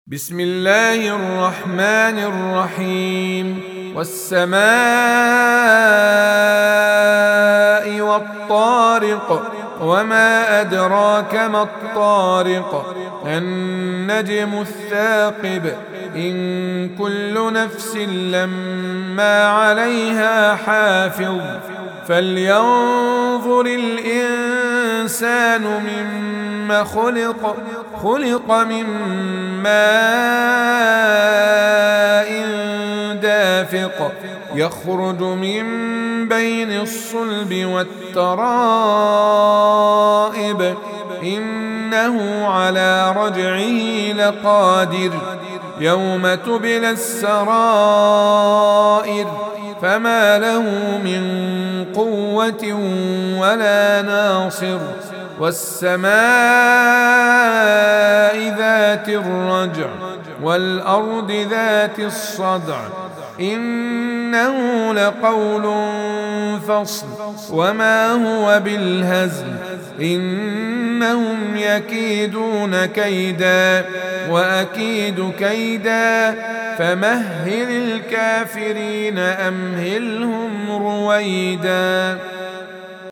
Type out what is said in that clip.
بسم الله الرحمن الرحيم. والسماء والطارق، وما أدراك ما الطارق. النجم الثاقب، إن كل نفس لما عليها حافظ. فلينظر الإنسان مما خلق من ماء دافق، يخرج من بين الصلب والترائب، إنه على رجعه لقادر. يوم تبلى السرائر، فما له من قوة ولا ناصر. والسماء ذات الرجع، والأرض ذات الصدع، إنه لقول فصل، وما هو بالهزل. إنهم يكيدون كيدا وأكيد كيدا، فمهل الكافرين أمهلهم رويدا.